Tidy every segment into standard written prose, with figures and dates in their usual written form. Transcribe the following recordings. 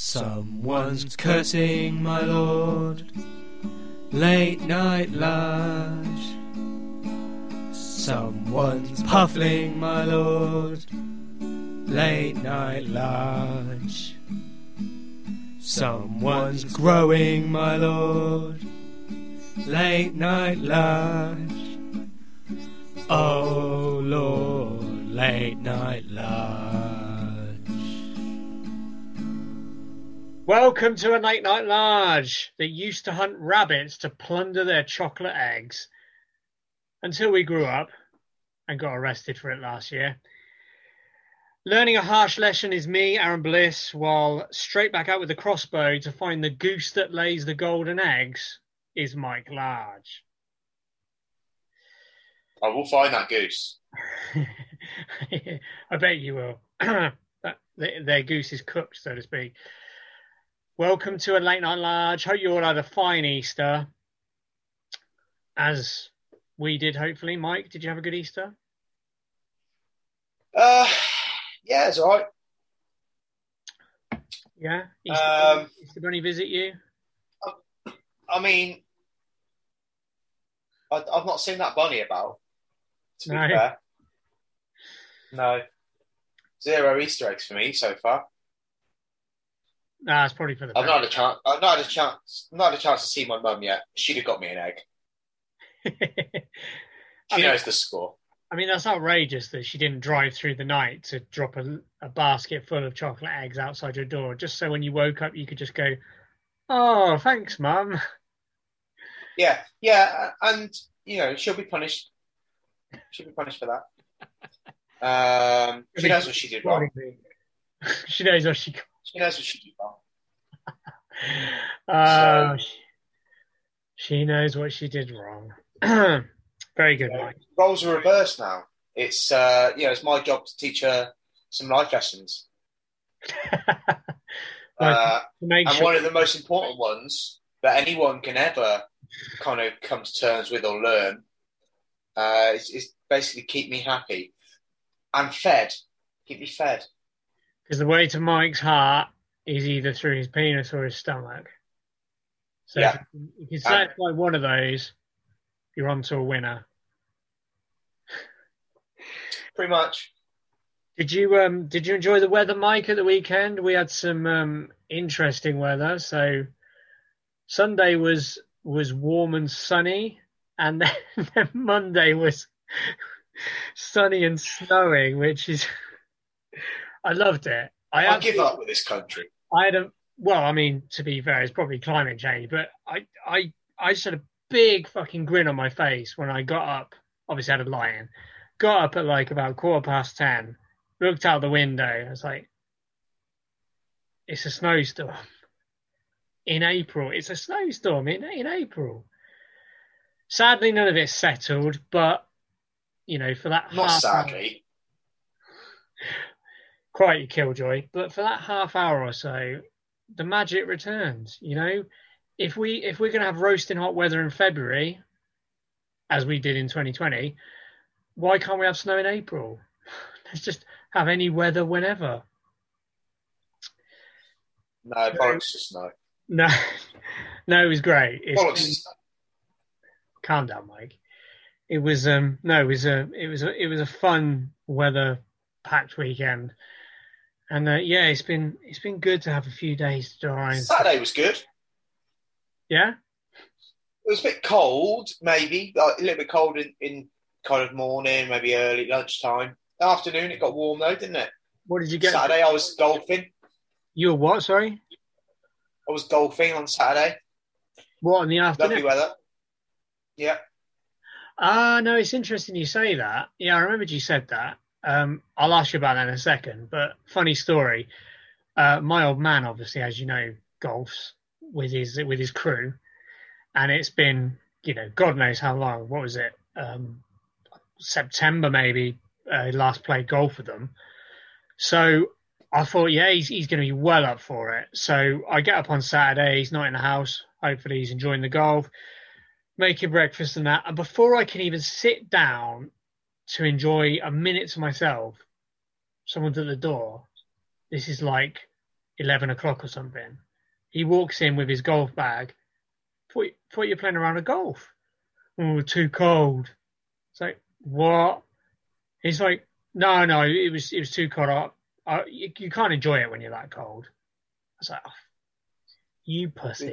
Someone's cursing my lord, late night lodge. Someone's puffling my lord, late night lodge. Someone's growing my lord, late night lodge. Oh Lord, late night lodge. Welcome to a late night lodge that used to hunt rabbits to plunder their chocolate eggs until we grew up and got arrested for it last year. Learning a harsh lesson is me, Aaron Bliss, while straight back out with the crossbow to find the goose that lays the golden eggs is Mike Large. I will find that goose. I bet you will. Their goose is cooked, so to speak. Welcome to a late night large. Hope you all had a fine Easter, as we did, hopefully. Mike, did you have a good Easter? Yeah, it's all right. Yeah? Easter Bunny visit you? I mean, I've not seen that bunny about, to be fair. No. 0 Easter eggs for me so far. Nah, it's probably for the I've not had a chance to see my mum yet. She'd have got me an egg. She knows the score. I mean, that's outrageous that she didn't drive through the night to drop a basket full of chocolate eggs outside your door, just so when you woke up you could just go, "Oh, thanks, Mum." Yeah, and she'll be punished. She'll be punished for that. She knows what she did wrong. She knows what she. She knows what she did wrong. She knows what she did wrong. Very good, Mike. Roles are reversed now. It's it's my job to teach her some life lessons. And one of the most important ones that anyone can ever kind of come to terms with or learn is basically keep me happy and fed. Keep me fed. Because the way to Mike's heart is either through his penis or his stomach. So if you satisfy one of those, you're on to a winner. Pretty much. Did you enjoy the weather, Mike, at the weekend? We had some interesting weather. So Sunday was warm and sunny, and then Monday was sunny and snowing, which is I loved it. I give up with this country. To be fair, it's probably climate change, but I just had a big fucking grin on my face when I got up. Obviously, I had a lie-in. Got up at like about 10:15, looked out the window. I was like, it's a snowstorm in April. It's a snowstorm in April. Sadly, none of it's settled, but, for that Not sadly. Quite a killjoy. But for that half hour or so, the magic returns, If we're going to have roasting hot weather in February, as we did in 2020, why can't we have snow in April? Let's just have any weather whenever. No, bollocks to snow. No, it was great. Bollocks to snow. Calm down, Mike. It was it was a fun weather-packed weekend, and it's been good to have a few days to do our own. Saturday was good. Yeah. It was a bit cold, maybe like a little bit cold in kind of morning, maybe early lunchtime. Afternoon, it got warm though, didn't it? What did you get? Saturday, I was golfing. You were what? Sorry. I was golfing on Saturday. What, in the afternoon? Lovely weather. Yeah. No, it's interesting you say that. Yeah, I remembered you said that. I'll ask you about that in a second. But funny story. My old man, obviously, as you know, golfs with his crew, and it's been, God knows how long. What was it? September maybe. Last played golf with them. So I thought, he's going to be well up for it. So I get up on Saturday. He's not in the house. Hopefully he's enjoying the golf, making breakfast and that. And before I can even sit down to enjoy a minute to myself, someone's at the door. This is like 11 o'clock or something. He walks in with his golf bag. Thought you're playing around a golf. Oh, too cold. It's like, what? He's like, no, it was too cold. You can't enjoy it when you're that cold. I was like, oh, you pussy.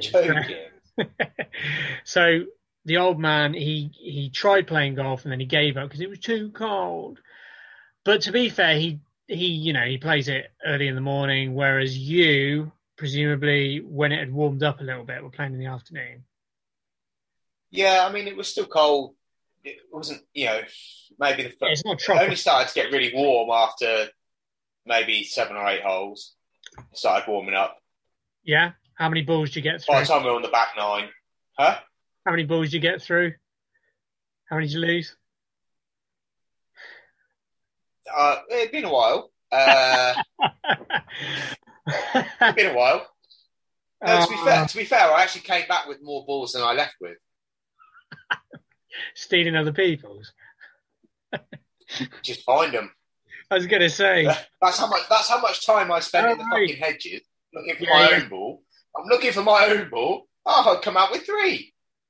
So the old man, he tried playing golf and then he gave up because it was too cold. But to be fair, he plays it early in the morning, whereas you, presumably, when it had warmed up a little bit, were playing in the afternoon. Yeah, I mean, it was still cold. It wasn't, maybe it's not it only started to get really warm after maybe 7 or 8 holes. It started warming up. Yeah? How many balls did you get through? By the time we were on the back 9. Huh? How many balls did you get through? How many did you lose? It'd been a while. It'd been a while. No, to be fair, I actually came back with more balls than I left with. Stealing other people's. Just find them. I was going to say that's how much time I spent in the fucking hedges looking for my own ball. I'm looking for my own ball. Oh, I'll come out with 3.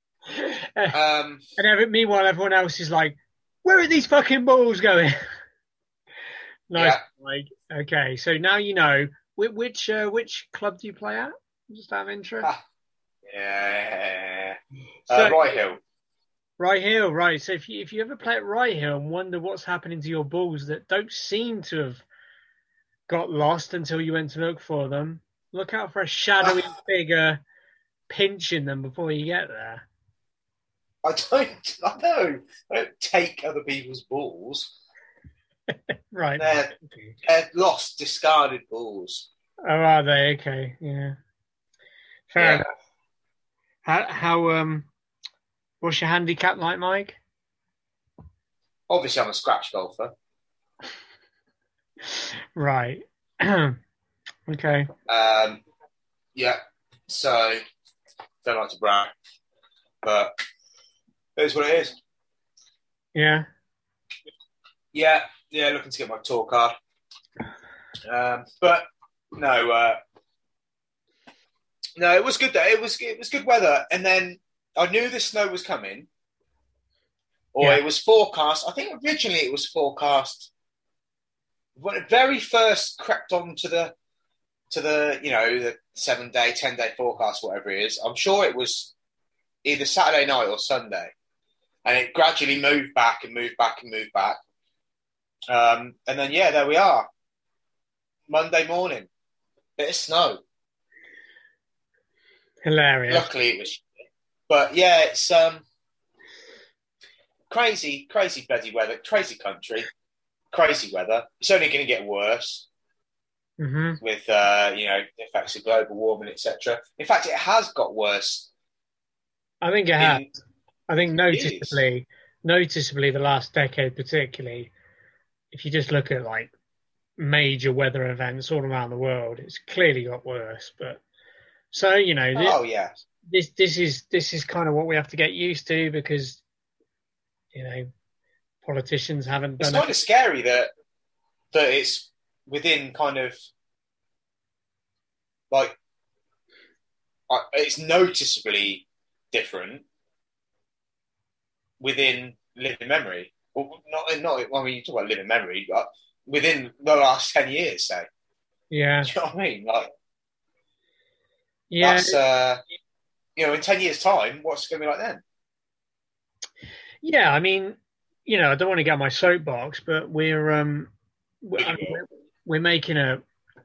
Meanwhile, everyone else is like, "Where are these fucking balls going?" Nice. Yeah. Okay, so now you know which club do you play at? Just out of interest. Yeah. Rye Hill. Rye Hill, right. So if you ever play at Rye Hill and wonder what's happening to your balls that don't seem to have got lost until you went to look for them, look out for a shadowy figure pinching them before you get there. I don't take other people's balls. Right. They're lost, discarded balls. Oh, are they? Okay, yeah. Fair enough. How what's your handicap like, Mike? Obviously, I'm a scratch golfer. Right. Okay. Yeah. So, don't like to brag, but it is what it is. Yeah. Yeah. Looking to get my tour card. But no, it was good. It was good weather, and then I knew the snow was coming, or it was forecast. I think originally it was forecast when it very first crept onto the 7-day, 10-day forecast, whatever it is. I'm sure it was either Saturday night or Sunday, and it gradually moved back and moved back and moved back. And then there we are. Monday morning, bit of snow. Hilarious. Luckily it was. But yeah, it's crazy bloody weather, crazy country, crazy weather. It's only going to get worse with the effects of global warming, etc. In fact, it has got worse. I think it has. I think noticeably the last decade, particularly, if you just look at like major weather events all around the world, it's clearly got worse. But so this is kind of what we have to get used to because politicians haven't done. It's kind of scary that it's within kind of like it's noticeably different within living memory. Well, not. I mean, you talk about living memory, but within the last 10 years, say. Yeah. Do you know what I mean? Like, yeah. That's in 10 years' time, what's it going to be like then? Yeah, I mean, I don't want to get on my soapbox, but we're making a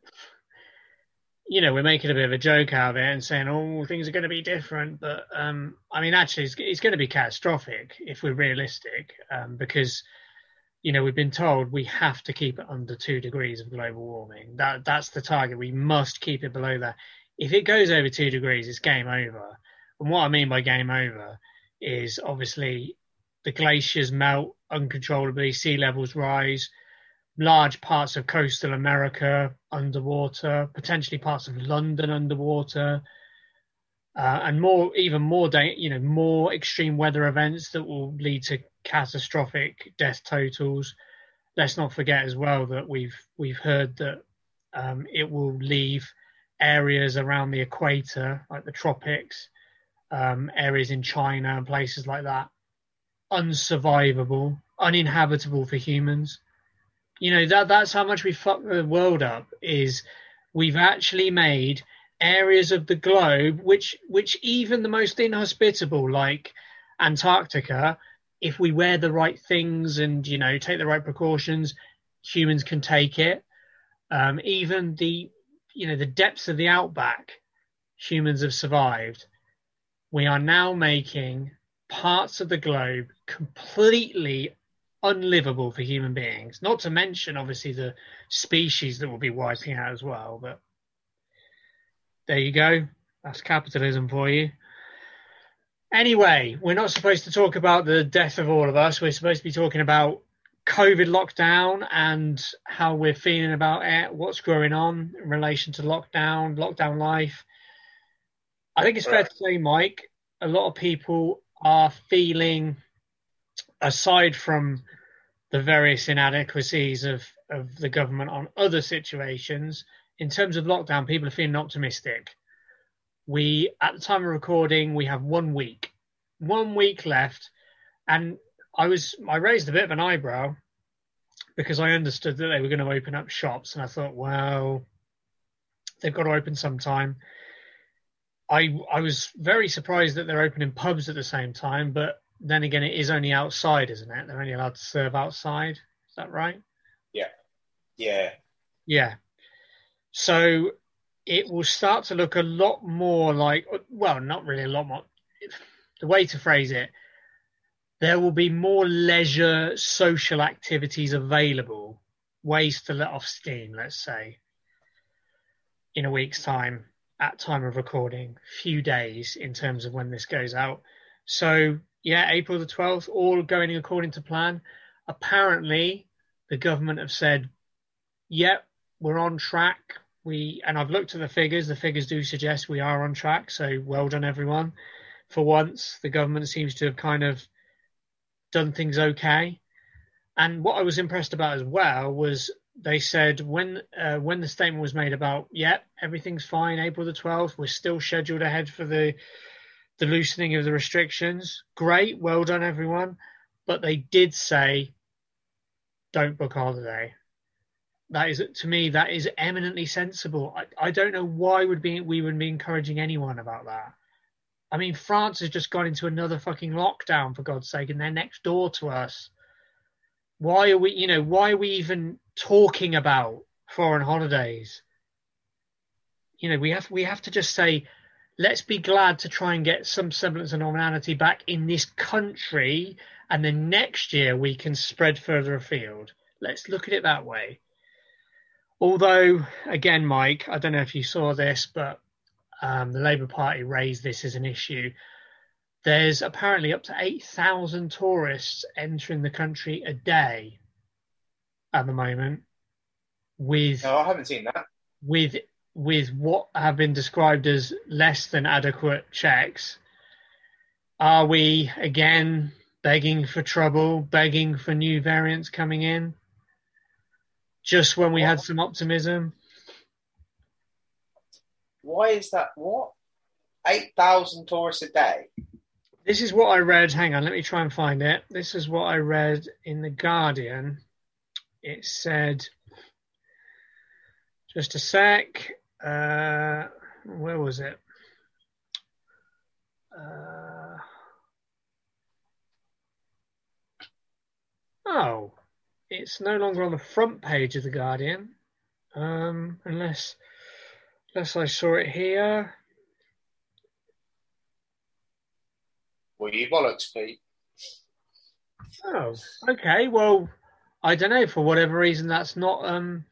bit of a joke out of it and saying, oh, things are going to be different. But, I mean, actually, it's going to be catastrophic if we're realistic because, we've been told we have to keep it under 2 degrees of global warming. That's the target. We must keep it below that. If it goes over 2 degrees, it's game over. And what I mean by game over is obviously the glaciers melt uncontrollably, sea levels rise, large parts of coastal America underwater, potentially parts of London underwater, and more extreme weather events that will lead to catastrophic death totals. Let's not forget as well that we've heard that it will leave areas around the equator, like the tropics, areas in China and places like that, unsurvivable, uninhabitable for humans. That's how much we fucked the world up, is we've actually made areas of the globe which even the most inhospitable, like Antarctica, if we wear the right things and take the right precautions, humans can take it. Even the depths of the outback, humans have survived. We are now making parts of the globe completely unlivable for human beings, not to mention obviously the species that will be wiping out as well. But there you go, that's capitalism for you. Anyway, we're not supposed to talk about the death of all of us. We're supposed to be talking about COVID lockdown and how we're feeling about it, what's going on in relation to lockdown life. I think it's fair to say, Mike, a lot of people are feeling, aside from the various inadequacies of the government on other situations, in terms of lockdown, people are feeling optimistic. At the time of recording, we have 1 week left. And I raised a bit of an eyebrow because I understood that they were going to open up shops. And I thought, well, they've got to open sometime. I was very surprised that they're opening pubs at the same time, but then again, it is only outside, isn't it? They're only allowed to serve outside. Is that right? Yeah. So it will start to look a lot more like, well, not really a lot more. The way to phrase it, there will be more leisure social activities available, ways to let off steam, let's say, in a week's time, at time of recording, few days in terms of when this goes out. So, yeah, April the 12th, all going according to plan. Apparently, the government have said, yep, we're on track. And I've looked at the figures. The figures do suggest we are on track. So well done, everyone. For once, the government seems to have kind of done things okay. And what I was impressed about as well was they said when the statement was made about, everything's fine, April the 12th, we're still scheduled ahead for the loosening of the restrictions. Great, well done, everyone. But they did say, don't book holiday. That is, to me, that is eminently sensible. I don't know why we would be encouraging anyone about that. I mean, France has just gone into another fucking lockdown, for God's sake, and they're next door to us. Why are we even talking about foreign holidays? We have to just say, let's be glad to try and get some semblance of normality back in this country, and then next year we can spread further afield. Let's look at it that way. Although, again, Mike, I don't know if you saw this, but the Labour Party raised this as an issue. There's apparently up to 8,000 tourists entering the country a day at the moment. No, I haven't seen that. With what have been described as less than adequate checks. Are we, again, begging for trouble, begging for new variants coming in? Just when we had some optimism? Why is that? What? 8,000 tourists a day? This is what I read. Hang on, let me try and find it. This is what I read in The Guardian. It said, just a sec, where was it? Oh, it's no longer on the front page of The Guardian, unless I saw it here. Well, you bollocks, Pete. Oh, okay. Well, I don't know. For whatever reason, that's not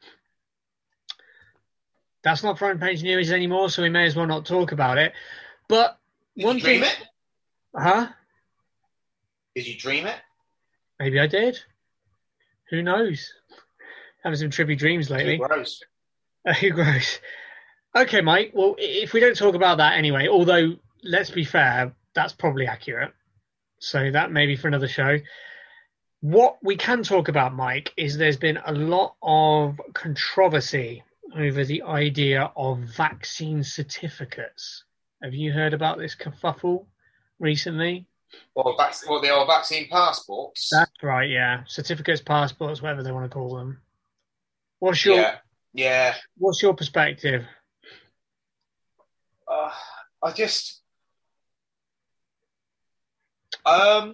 front page news anymore, so we may as well not talk about it. But Did you dream it? Huh? Did you dream it? Maybe I did. Who knows? Having some trippy dreams lately. Too gross. Who gross? Okay, Mike. Well, if we don't talk about that anyway, although let's be fair, that's probably accurate. So that may be for another show. What we can talk about, Mike, is there's been a lot of controversy over the idea of vaccine certificates. Have you heard about this kerfuffle recently? Well, the old vaccine passports. That's right, yeah. Certificates, passports, whatever they want to call them. What's your perspective? I just, I'm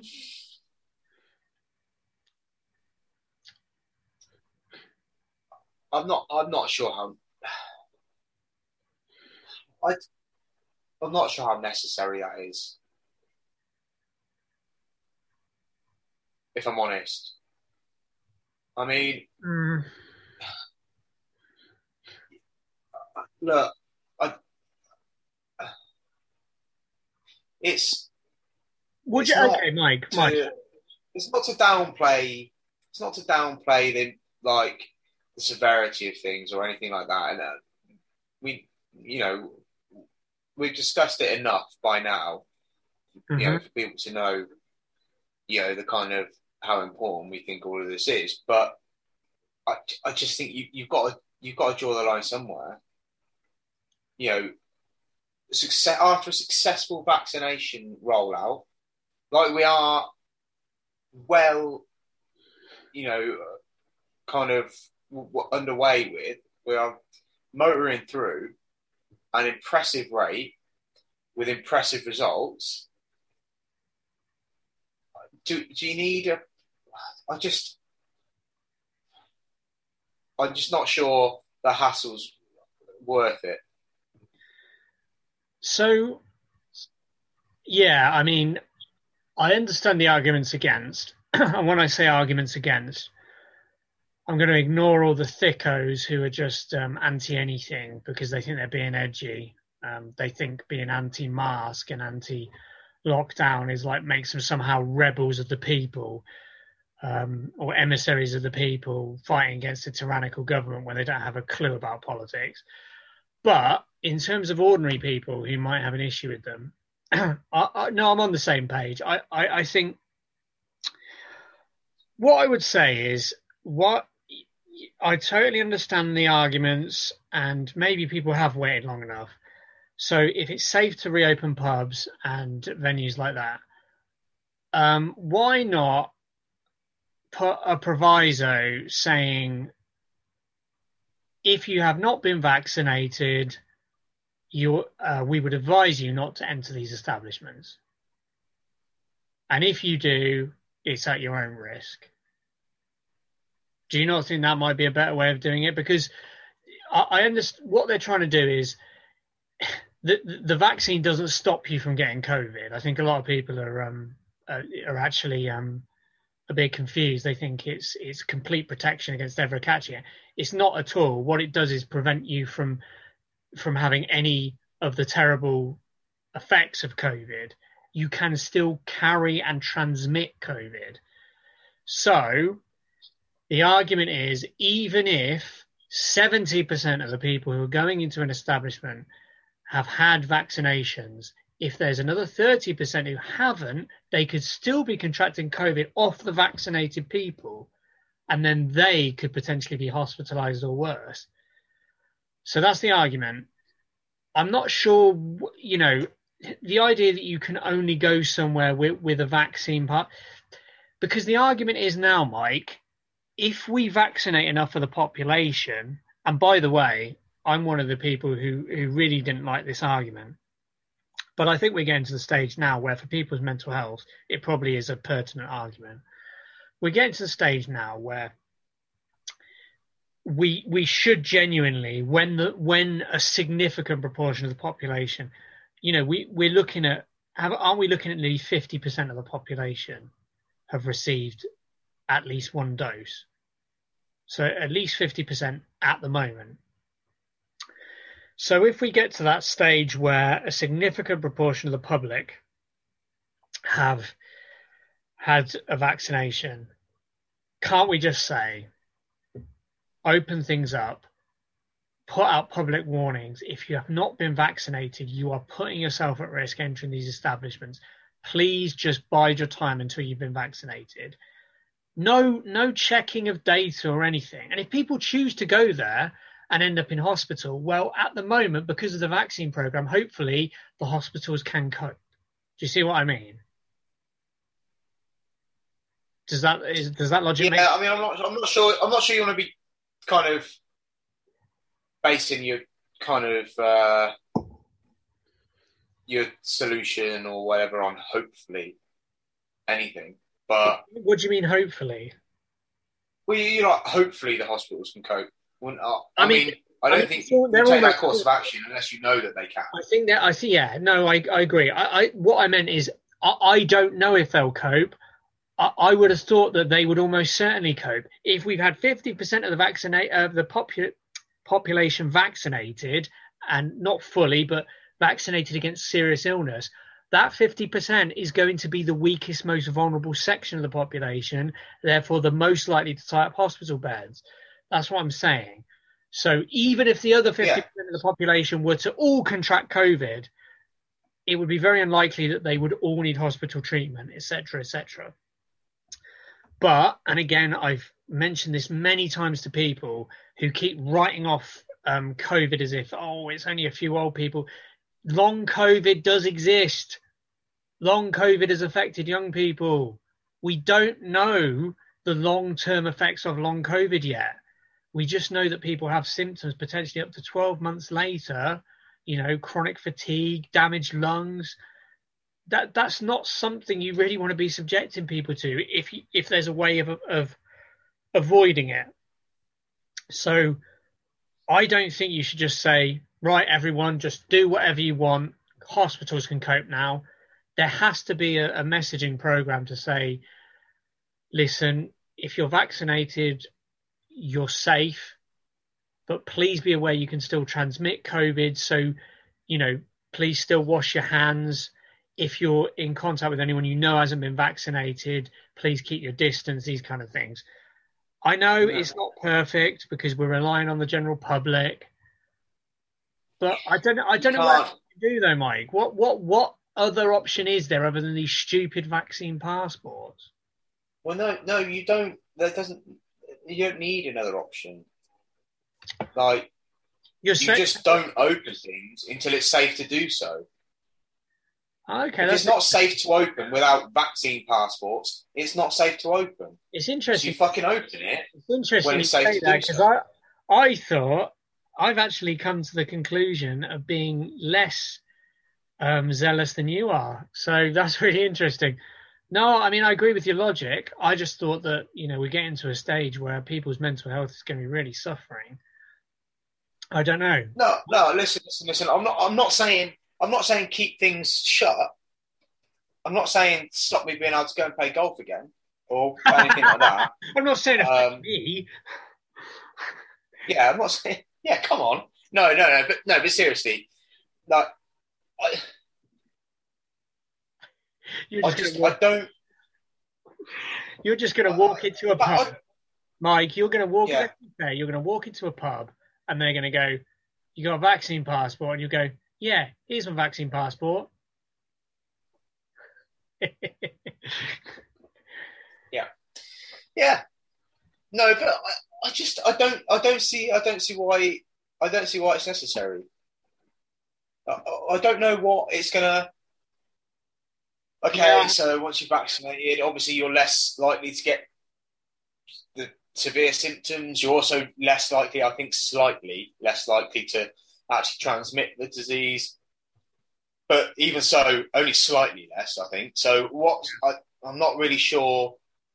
not sure how. I'm not sure how necessary that is. If I'm honest, I mean, look, it's. Would you? Okay, Mike. It's not to downplay. It's not to downplay the severity of things or anything like that. And we've discussed it enough by now. For people to know, the kind of how important we think all of this is. But I just think you've got to draw the line somewhere. After a successful vaccination rollout, like we are kind of underway with, we are motoring through an impressive rate with impressive results. Do you need I'm just not sure the hassle's worth it. So, yeah, I mean, I understand the arguments against. And when I say arguments against, I'm going to ignore all the thickos who are just anti-anything because they think they're being edgy. They think being anti-mask and anti-lockdown is makes them somehow rebels of the people or emissaries of the people fighting against a tyrannical government when they don't have a clue about politics. But in terms of ordinary people who might have an issue with them, no, I'm on the same page. I think what I would say is I totally understand the arguments, and maybe people have waited long enough. So if it's safe to reopen pubs and venues like that, why not put a proviso saying if you have not been vaccinated, we would advise you not to enter these establishments. And if you do, it's at your own risk. Do you not think that might be a better way of doing it? Because I understand what they're trying to do is the vaccine doesn't stop you from getting COVID. I think a lot of people are actually a bit confused. They think it's complete protection against ever catching it. It's not at all. What it does is prevent you from having any of the terrible effects of COVID. You can still carry and transmit COVID. So the argument is, even if 70% of the people who are going into an establishment have had vaccinations, if there's another 30% who haven't, they could still be contracting COVID off the vaccinated people, and then they could potentially be hospitalized or worse. So that's the argument. I'm not sure, the idea that you can only go somewhere with a vaccine part, because the argument is now, Mike, if we vaccinate enough of the population, and by the way, I'm one of the people who really didn't like this argument, but I think we're getting to the stage now where for people's mental health, it probably is a pertinent argument. We're getting to the stage now where we should genuinely, when a significant proportion of the population, we're looking at, aren't we looking at nearly 50% of the population have received at least one dose? So at least 50% at the moment. So if we get to that stage where a significant proportion of the public have had a vaccination, can't we just say, open things up, put out public warnings? If you have not been vaccinated, you are putting yourself at risk entering these establishments. Please just bide your time until you've been vaccinated. No checking of data or anything. And if people choose to go there and end up in hospital. Well, at the moment, because of the vaccine program, hopefully the hospitals can cope. Do you see what I mean? Does that logic make? Yeah, I mean, I'm not sure you want to be kind of basing your kind of your solution or whatever on hopefully anything. But what do you mean, hopefully? Well, you're like, hopefully the hospitals can cope. I mean, I don't think you they're take that course of action unless you know that they can. I think that I agree. What I meant is I don't know if they'll cope. I would have thought that they would almost certainly cope if we've had 50% of the population vaccinated, and not fully, but vaccinated against serious illness. That 50% is going to be the weakest, most vulnerable section of the population, therefore the most likely to tie up hospital beds. That's what I'm saying. So even if the other 50% of the population were to all contract COVID, it would be very unlikely that they would all need hospital treatment, etc., etc. But, and again, I've mentioned this many times to people who keep writing off COVID as if, oh, it's only a few old people. Long COVID does exist. Long COVID has affected young people. We don't know the long-term effects of long COVID yet. We just know that people have symptoms potentially up to 12 months later, chronic fatigue, damaged lungs. That's not something you really want to be subjecting people to if there's a way of avoiding it. So I don't think you should just say, right, everyone, just do whatever you want. Hospitals can cope now. There has to be a messaging program to say, listen, if you're vaccinated, you're safe, but please be aware you can still transmit COVID. So, please still wash your hands. If you're in contact with anyone hasn't been vaccinated, please keep your distance, these kind of things. I know it's not perfect because we're relying on the general public, but I don't know what to do though, Mike. What other option is there other than these stupid vaccine passports? Well, no, you don't. You don't need another option. Like, you just don't open things until it's safe to do so. Okay, if it's not safe to open without vaccine passports, it's not safe to open. It's interesting. So you fucking open it when it's safe to do so. Because I thought I've actually come to the conclusion of being less zealous than you are. So that's really interesting. No, I mean, I agree with your logic. I just thought that, we're getting to a stage where people's mental health is going to be really suffering. I don't know. No, listen. I'm not saying keep things shut. I'm not saying stop me being able to go and play golf again or anything like that. I'm not saying affect me. Yeah, I'm not saying. Yeah, come on. No, but seriously, like, You're just going to walk into a pub, Mike. You're going to walk. You're going to walk into a pub, and they're going to go, "You got a vaccine passport?" And you go, "Yeah, here's my vaccine passport." Yeah. No, but I don't see why it's necessary. I don't know what it's gonna. Okay, so once you're vaccinated, obviously you're less likely to get the severe symptoms. You're also less likely, I think, slightly less likely to actually transmit the disease. But even so, only slightly less, I think. So I'm not really sure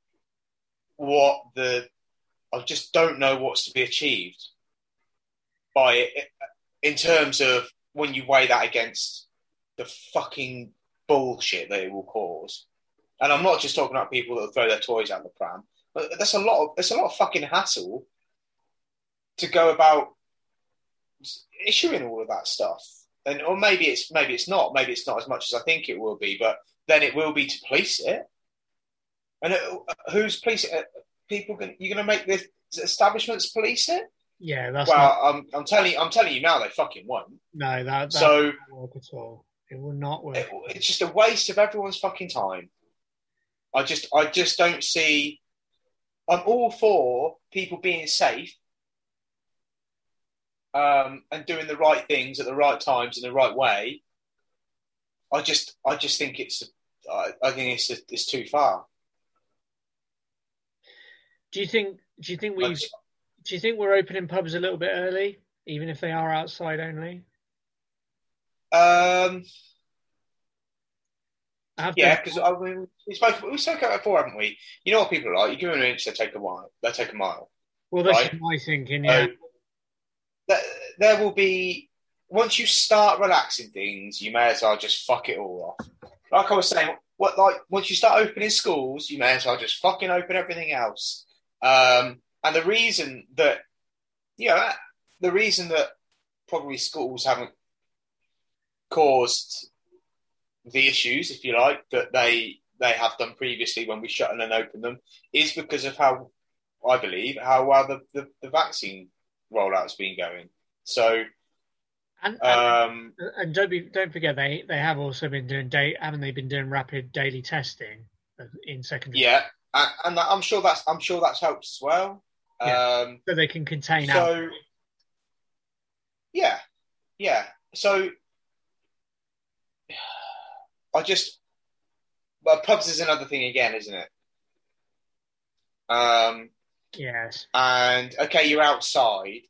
I just don't know what's to be achieved by it in terms of when you weigh that against the fucking bullshit that it will cause. And I'm not just talking about people that will throw their toys out the pram, but there's a lot of fucking hassle to go about issuing all of that stuff. Or maybe it's not as much as I think it will be, but then it will be to police it. And who's policing it? You're going to make the establishments police it? Yeah, that's I'm telling you now, they fucking won't. No, that won't work at all. It will not work. It's just a waste of everyone's fucking time. I just don't see. I'm all for people being safe, and doing the right things at the right times in the right way, I just think it's too far. Do you think we're opening pubs a little bit early, even if they are outside only? Yeah, because we spoke about it before, haven't we? You know what people are like. You give them an inch, they take a mile. Well, that's my thinking. Yeah, there will be, once you start relaxing things, you may as well just fuck it all off. Like I was saying, once you start opening schools, you may as well just fucking open everything else. And the reason that probably schools haven't caused the issues, if you like, that they have done previously when we shut and opened them, is because of how well the vaccine rollout's been going. So, and don't forget they have also been doing haven't they been doing rapid daily testing in secondary? Yeah, and I'm sure that's helped as well. Yeah. So they can contain. So, yeah. So, but pubs is another thing again, isn't it? Yes. And okay, you're outside,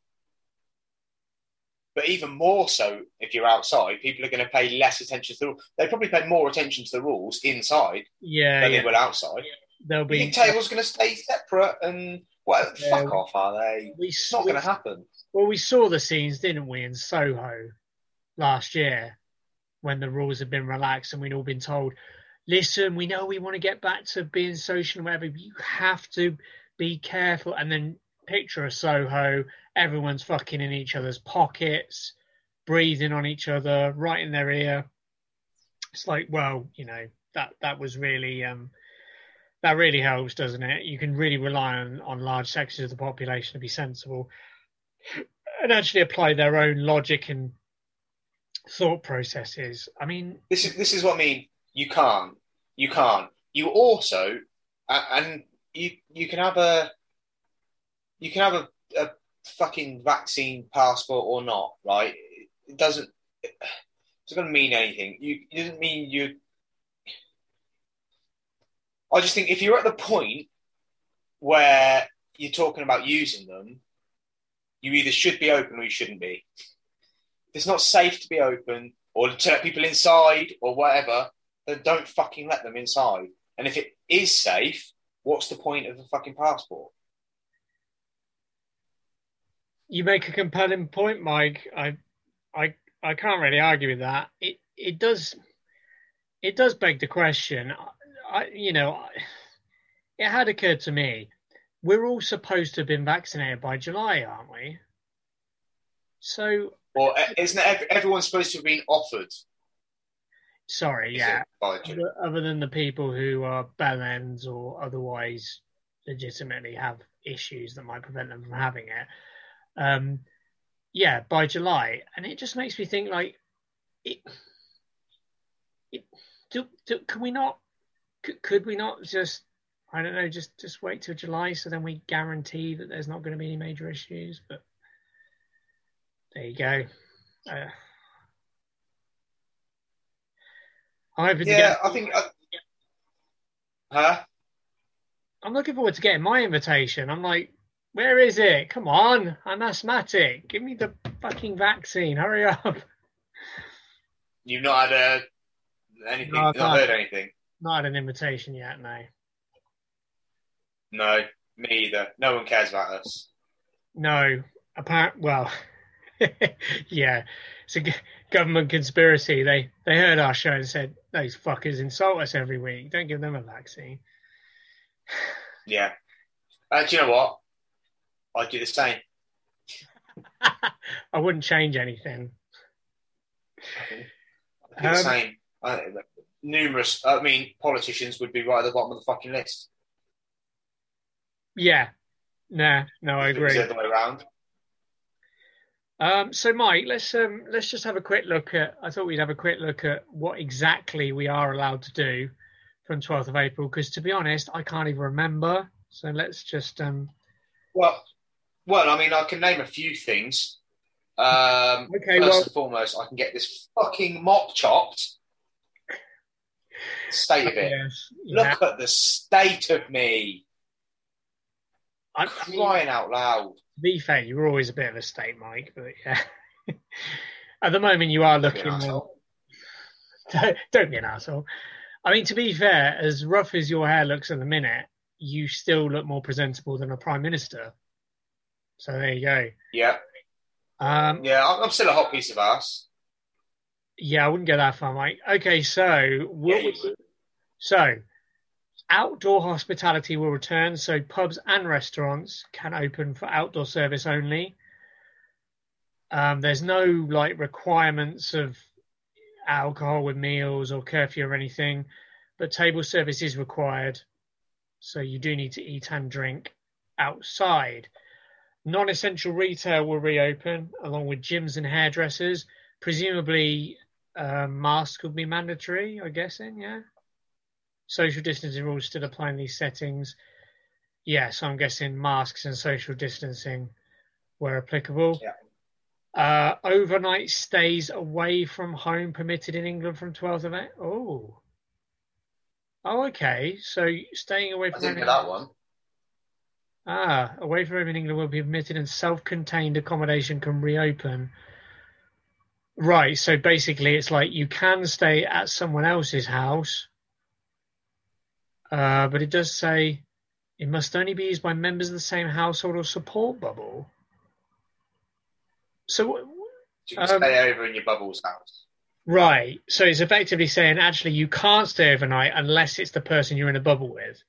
but even more so if you're outside, people are going to pay less attention to the rules. They probably pay more attention to the rules inside than they will outside. There'll be tables going to stay separate and what? Fuck off, are they? It's not going to happen. Well, we saw the scenes, didn't we, in Soho last year when the rules had been relaxed and we'd all been told, listen, we know we want to get back to being social and whatever, but you have to be careful. And then picture a Soho, everyone's fucking in each other's pockets, breathing on each other, right in their ear. It's like, well, that was really, that really helps, doesn't it? You can really rely on large sections of the population to be sensible and actually apply their own logic and thought processes. I mean, this is what I mean. You can't. You also, and you can have a fucking vaccine passport or not, right? It doesn't. It's not going to mean anything. It doesn't mean you. I just think if you're at the point where you're talking about using them, you either should be open or you shouldn't be. If it's not safe to be open or to let people inside or whatever, then don't fucking let them inside. And if it is safe, what's the point of the fucking passport? You make a compelling point, Mike. I can't really argue with that. It does beg the question. It had occurred to me, we're all supposed to have been vaccinated by July, aren't we? So, or isn't everyone supposed to have been offered? Sorry, yeah. Other than the people who are bellends or otherwise legitimately have issues that might prevent them from having it. By July, and it just makes me think like, can we not? Could we not just, I don't know, just wait till July so then we guarantee that there's not going to be any major issues? But there you go. I'm looking forward to getting my invitation. I'm like, where is it? Come on, I'm asthmatic. Give me the fucking vaccine. Hurry up. You've not had anything? No, not heard anything? Not had an invitation yet, no. No, me either. No one cares about us. No. Yeah. It's a government conspiracy. They heard our show and said, those fuckers insult us every week. Don't give them a vaccine. Yeah. Do you know what? I'd do the same. I wouldn't change anything. I'd do the same. Politicians would be right at the bottom of the fucking list. Yeah. No, I agree. The other way around. So, Mike, let's just have a quick look at. I thought we'd have a quick look at what exactly we are allowed to do from 12th of April. Because to be honest, I can't even remember. So let's just. Well, I mean, I can name a few things. Okay, first and foremost, I can get this fucking mop chopped. State of it. Yes, Look at the state of me. I'm crying out loud. To be fair, you were always a bit of a state, Mike, but yeah. At the moment, you are looking. Don't be an asshole. I mean, to be fair, as rough as your hair looks at the minute, you still look more presentable than a prime minister. So there you go. Yeah. I'm still a hot piece of ass. Yeah, I wouldn't go that far, Mike. Okay, so outdoor hospitality will return. So pubs and restaurants can open for outdoor service only. There's no requirements of alcohol with meals or curfew or anything, but table service is required. So you do need to eat and drink outside. Non-essential retail will reopen, along with gyms and hairdressers. Presumably, masks will be mandatory, I'm guessing, yeah? Social distancing rules still apply in these settings. Yeah, so I'm guessing masks and social distancing were applicable. Yeah. Overnight stays away from home permitted in England from 12th of April. Oh, okay. So staying away from home. I didn't get that one. Away from home in England will be permitted and self-contained accommodation can reopen. Right, so basically it's like you can stay at someone else's house, but it does say it must only be used by members of the same household or support bubble. So you can stay over in your bubble's house. Right, so it's effectively saying actually you can't stay overnight unless it's the person you're in a bubble with.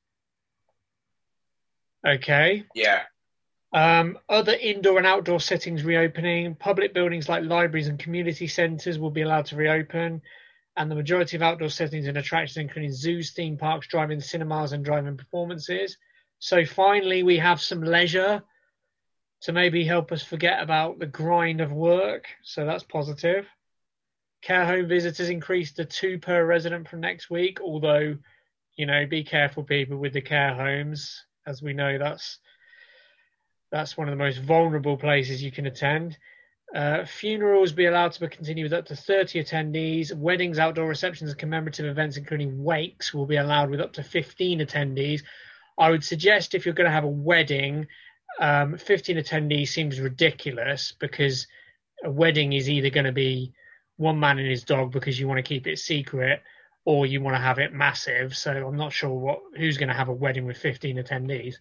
Okay. Yeah. Other indoor and outdoor settings reopening. Public buildings like libraries and community centres will be allowed to reopen. And the majority of outdoor settings and attractions, including zoos, theme parks, drive-in cinemas and drive-in performances. So finally, we have some leisure to maybe help us forget about the grind of work. So that's positive. Care home visitors increased to 2 per resident from next week. Although, be careful, people, with the care homes. As we know, that's one of the most vulnerable places you can attend. Funerals be allowed to continue with up to 30 attendees. Weddings, outdoor receptions, and commemorative events, including wakes, will be allowed with up to 15 attendees. I would suggest if you're going to have a wedding, 15 attendees seems ridiculous because a wedding is either going to be one man and his dog because you want to keep it secret, or you want to have it massive. So I'm not sure who's going to have a wedding with 15 attendees.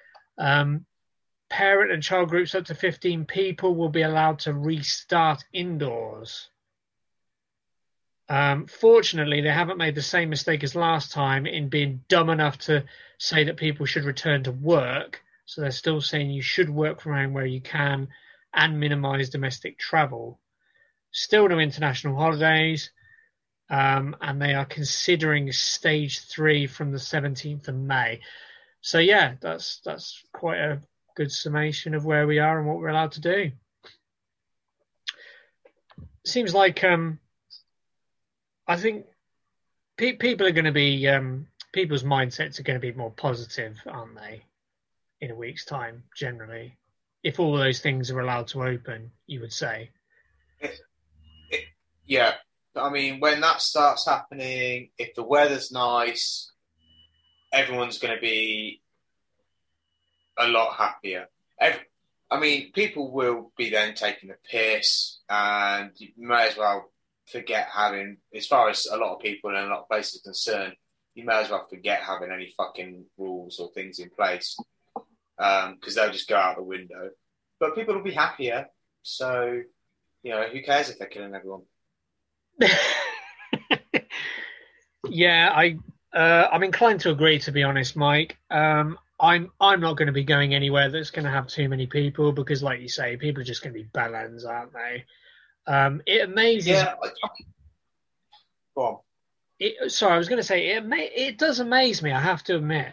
Parent and child groups up to 15 people will be allowed to restart indoors. Fortunately, they haven't made the same mistake as last time in being dumb enough to say that people should return to work. So they're still saying you should work from home where you can and minimise domestic travel. Still no international holidays. And they are considering stage 3 from the 17th of May. So yeah, that's quite a good summation of where we are and what we're allowed to do. Seems like I think people are going to be people's mindsets are going to be more positive, aren't they? In a week's time, generally, if all of those things are allowed to open, you would say. Yeah. I mean, when that starts happening, if the weather's nice, everyone's going to be a lot happier. People will be then taking the piss, and you may as well forget having, as far as a lot of people in a lot of places are concerned, you may as well forget having any fucking rules or things in place, because they'll just go out the window. But people will be happier, so, who cares if they're killing everyone? Yeah, I'm inclined to agree, to be honest, Mike. I'm not going to be going anywhere that's going to have too many people because, like you say, people are just going to be bellends, aren't they? It amazes. Yeah. Go on. I was going to say it does amaze me. I have to admit,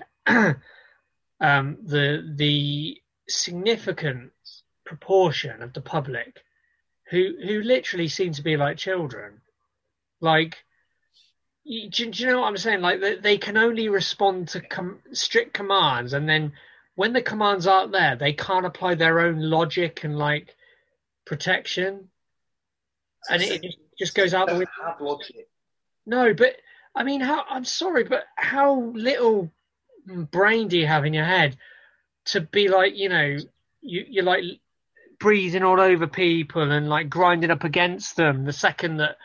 the significant proportion of the public who literally seem to be like children. Like, do you know what I'm saying? Like, they can only respond to strict commands, and then when the commands aren't there, they can't apply their own logic and protection, and it just goes out the window. Have logic. No, but I mean, I'm sorry, but how little brain do you have in your head to be like, you're like breathing all over people and like grinding up against them the second that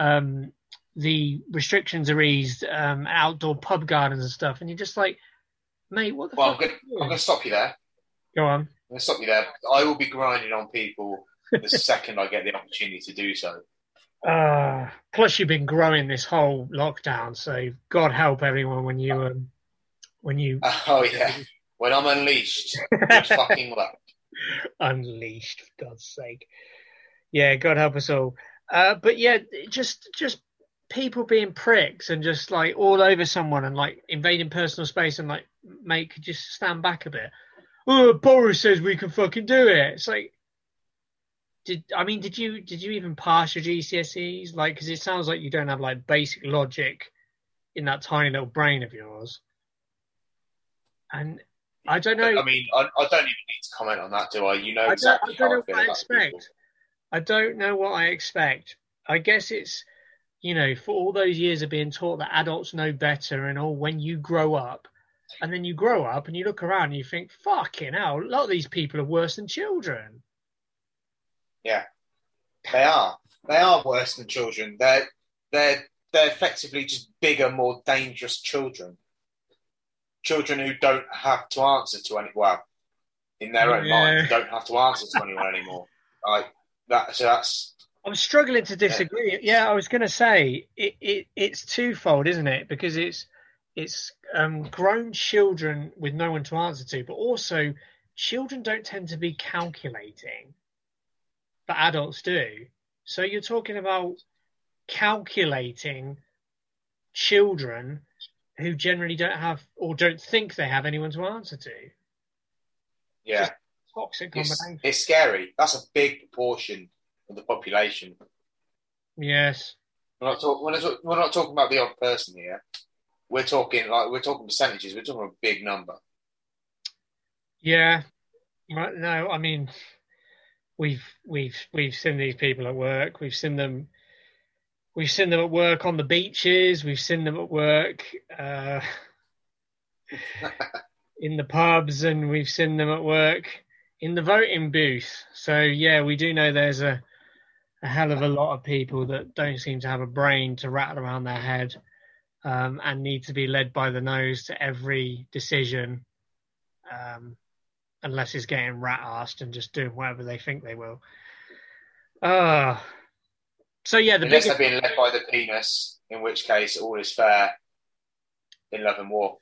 the restrictions are eased, outdoor pub gardens and stuff, and you're just like, mate, what the fuck? I'm going to stop you there. Go on. I'm going to stop you there. I will be grinding on people the second I get the opportunity to do so. Plus, you've been growing this whole lockdown, so God help everyone when you. Oh yeah, when I'm unleashed, good fucking luck. Unleashed, for God's sake. Yeah, God help us all. But yeah, just people being pricks and just like all over someone and like invading personal space and like, mate, could you just stand back a bit? Oh, Boris says we can fucking do it. It's like, did you even pass your GCSEs? Like, because it sounds like you don't have like basic logic in that tiny little brain of yours. And I don't know. I mean, I don't even need to comment on that, do I? You know exactly how I feel about people. I don't know what I expect. I guess it's, for all those years of being taught that adults know better and all, when you grow up, and then you grow up and you look around and you think, fucking hell, a lot of these people are worse than children. Yeah, they are. They are worse than children. They're effectively just bigger, more dangerous children. Children who don't have to answer to anyone. Well, in their own mind, don't have to answer to anyone anymore. Like that. So that's. I'm struggling to disagree. Yeah, I was going to say it's twofold, isn't it? Because it's grown children with no one to answer to, but also children don't tend to be calculating, but adults do. So you're talking about calculating children who generally don't have or don't think they have anyone to answer to. Yeah. Just toxic combination. It's scary. That's a big proportion of the population. Yes. We're not talking about the odd person here. We're talking percentages. We're talking a big number. Yeah. No, I mean, we've seen these people at work. We've seen them at work on the beaches. We've seen them at work in the pubs, and we've seen them at work in the voting booth. So yeah, we do know there's a hell of a lot of people that don't seem to have a brain to rattle around their head, and need to be led by the nose to every decision, unless it's getting rat-assed and just doing whatever they think they will. So yeah, unless they're being led by the penis, in which case all is fair in love and war.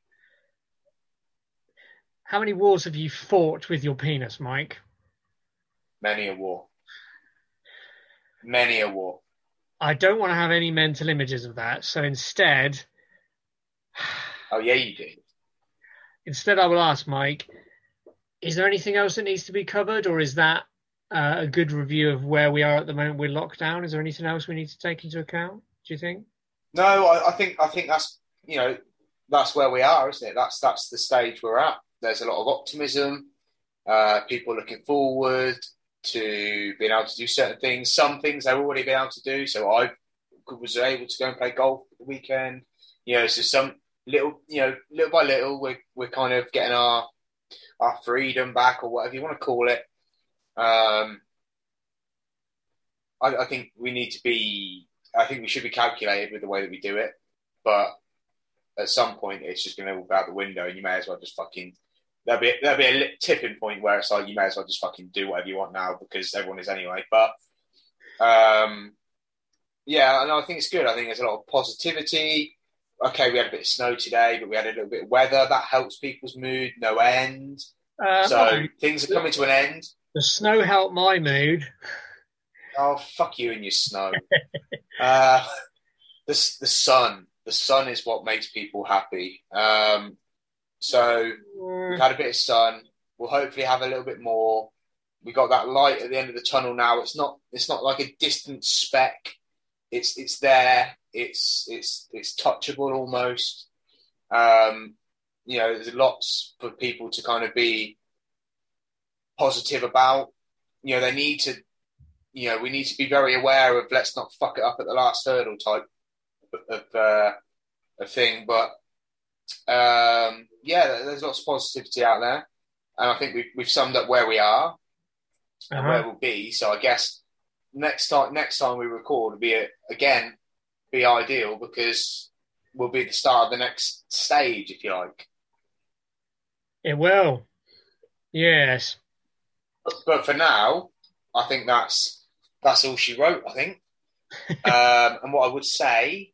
How many wars have you fought with your penis, Mike? Many a war. Many a war. I don't want to have any mental images of that, so instead... Oh, yeah, you do. Instead, I will ask Mike, is there anything else that needs to be covered, or is that a good review of where we are at the moment with lockdown? Is there anything else we need to take into account, do you think? No, I think that's, that's where we are, isn't it? That's the stage we're at. There's a lot of optimism, people looking forward to being able to do certain things. Some things they've already been able to do. So I was able to go and play golf at the weekend. So some little by little, we're kind of getting our freedom back, or whatever you want to call it. I think we should be calculated with the way that we do it, but at some point it's just going to go out the window, and you may as well just fucking. There'll be a tipping point where it's like you may as well just fucking do whatever you want now, because everyone is anyway. But yeah, and I think it's good. I think there's a lot of positivity. Okay, we had a bit of snow today, but we had a little bit of weather that helps people's mood. No end. So things are coming to an end. The snow helped my mood. Oh, fuck you and your snow. The sun. The sun is what makes people happy. So we've had a bit of sun. We'll hopefully have a little bit more. We got that light at the end of the tunnel now. It's not like a distant speck. It's there. It's touchable almost. There's lots for people to kind of be positive about. They need to we need to be very aware of let's not fuck it up at the last hurdle type of thing. But there's lots of positivity out there, and I think we've summed up where we are and where we'll be. So I guess next time we record will be ideal, because we'll be at the start of the next stage, if you like. It will, yes. But for now, I think that's all she wrote, I think. And what I would say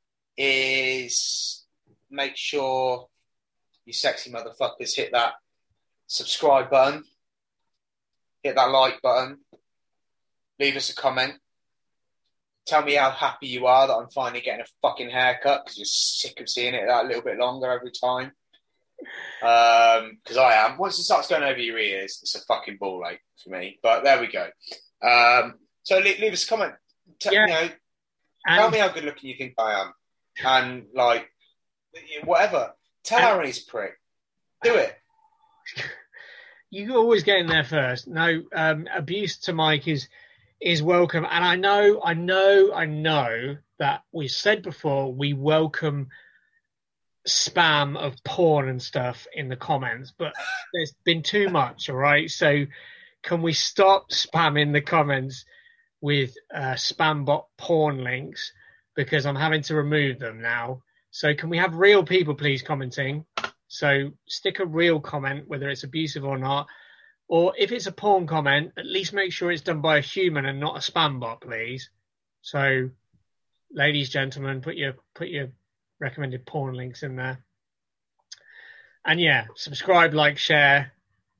is make sure you sexy motherfuckers hit that subscribe button, hit that like button, leave us a comment. Tell me how happy you are that I'm finally getting a fucking haircut, because you're sick of seeing it that little bit longer every time. Because I am. Once it starts going over your ears, it's a fucking ball ache for me. But there we go. So leave us a comment. Tell me how good looking you think I am, and like whatever. Tell Aaron he's a prick. Do it. You always get in there first. No, abuse to Mike is welcome, and I know that we've said before we welcome spam of porn and stuff in the comments, but there's been too much. All right, so can we stop spamming the comments with spam bot porn links, because I'm having to remove them now. So can we have real people please commenting? So stick a real comment, whether it's abusive or not, or if it's a porn comment, at least make sure it's done by a human and not a spam bot, please. So ladies, gentlemen, put your recommended porn links in there. And yeah, subscribe, like, share.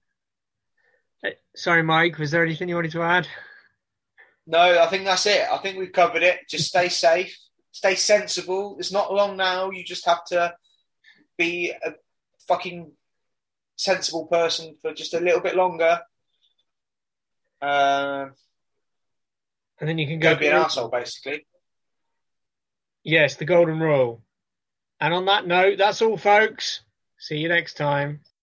Sorry, Mike, was there anything you wanted to add? No, I think that's it. I think we've covered it. Just stay safe, stay sensible. It's not long now. You just have to be a fucking sensible person for just a little bit longer. And then you can go be an arsehole, basically. Yes, the golden rule. And on that note, that's all, folks. See you next time.